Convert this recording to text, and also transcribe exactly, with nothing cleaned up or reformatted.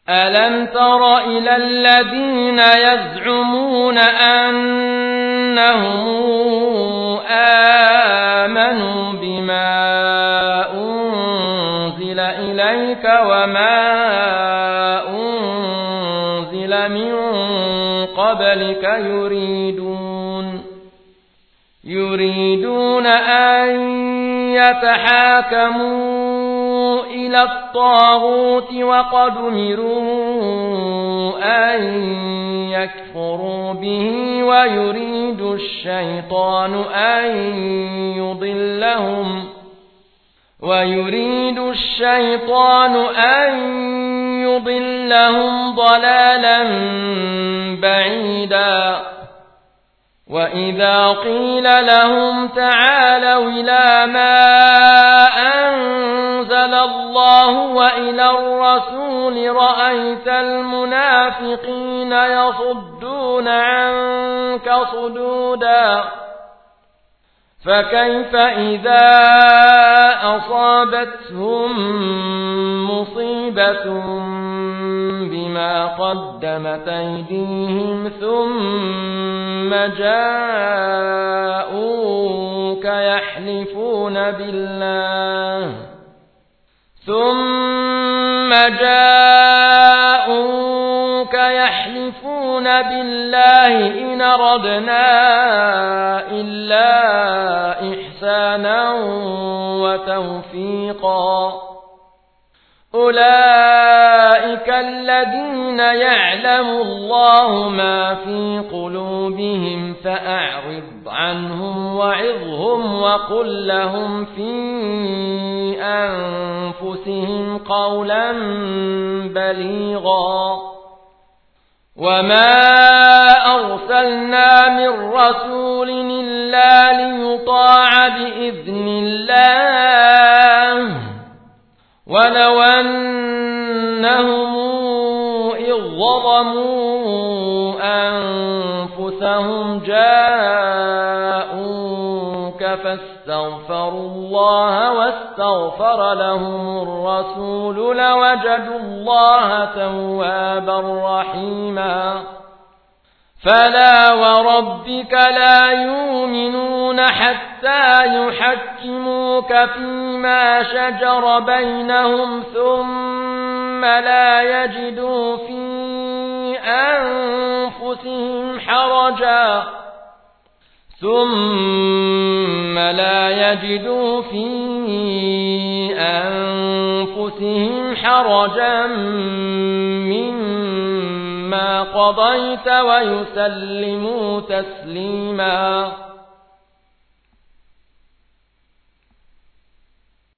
ألم تر إلى الذين يزعمون أنهم آمنوا بما أنزل إليك وما أنزل من قبلك يريدون يريدون أن يتحاكموا إلى الطاغوت وقد أمروا أن يكفروا به ويريد الشيطان أن يضلهم ويريد الشيطان أن يضلهم ضلالا بعيدا وإذا قيل لهم تعالوا إلى ما أنزل الله وإلى الرسول رأيت المنافقين يصدون عنك صدودا فكيف إذا أصابتهم مصيبة بما قدمت أيديهم ثم جاءوك يحلفون بالله ثم جاءوك يحلفون بالله إن أردنا إلا إحسانا وتوفيقا أولئك الذين يعلم الله ما في قلوبهم فأعرض عنهم وعظهم وقل لهم في أنفسهم قولا بليغا وما أرسلنا من رسول إلا ليطاع بإذن الله ولو أنهم إذ ظلموا أنفسهم جاءوك فاستغفروا الله واستغفر لهم الرسول لوجدوا الله توابا رحيما فلا وربك لا يؤمنون حتى يحكموك فيما شجر بينهم ثم لا يجدوا في أنفسهم حرجا ثم لا يجدوا في أنفسهم حرجا مما قضيت ويسلموا تسليما